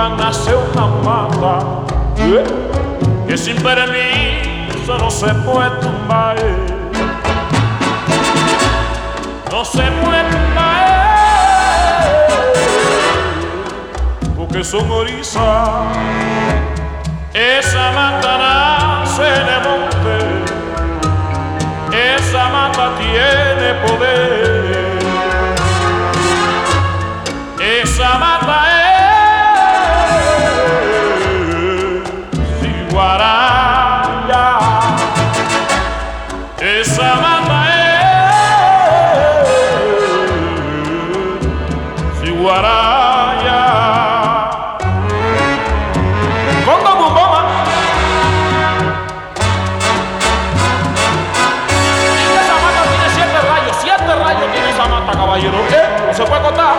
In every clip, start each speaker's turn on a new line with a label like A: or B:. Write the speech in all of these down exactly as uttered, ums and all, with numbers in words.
A: Cuba nace una mata eh, que sin permiso no se puede tumbar, eh. No se puede tumbar, eh, porque son orizas. Esa mata nace en el monte, esa mata tiene poder, esa mata es Ciguaraya, esa mata es Ciguaraya. Congo Bumboma. Esa mata tiene siete rayos, siete rayos tiene esa mata, caballero. ¿Qué? No se puede contar.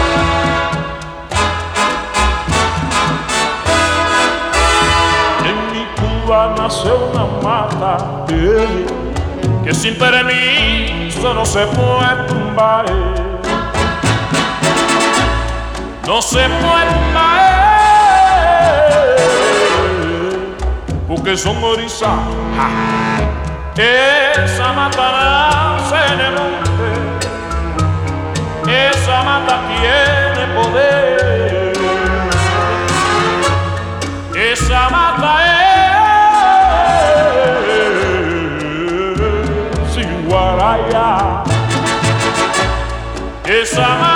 A: Nace una mata eh, que sin permiso no se puede tumbar, eh. No se puede tumbar, eh, porque son orizas. Esa mata nace en el monte, esa mata tiene poder, esa mata es Ciguaraya, esa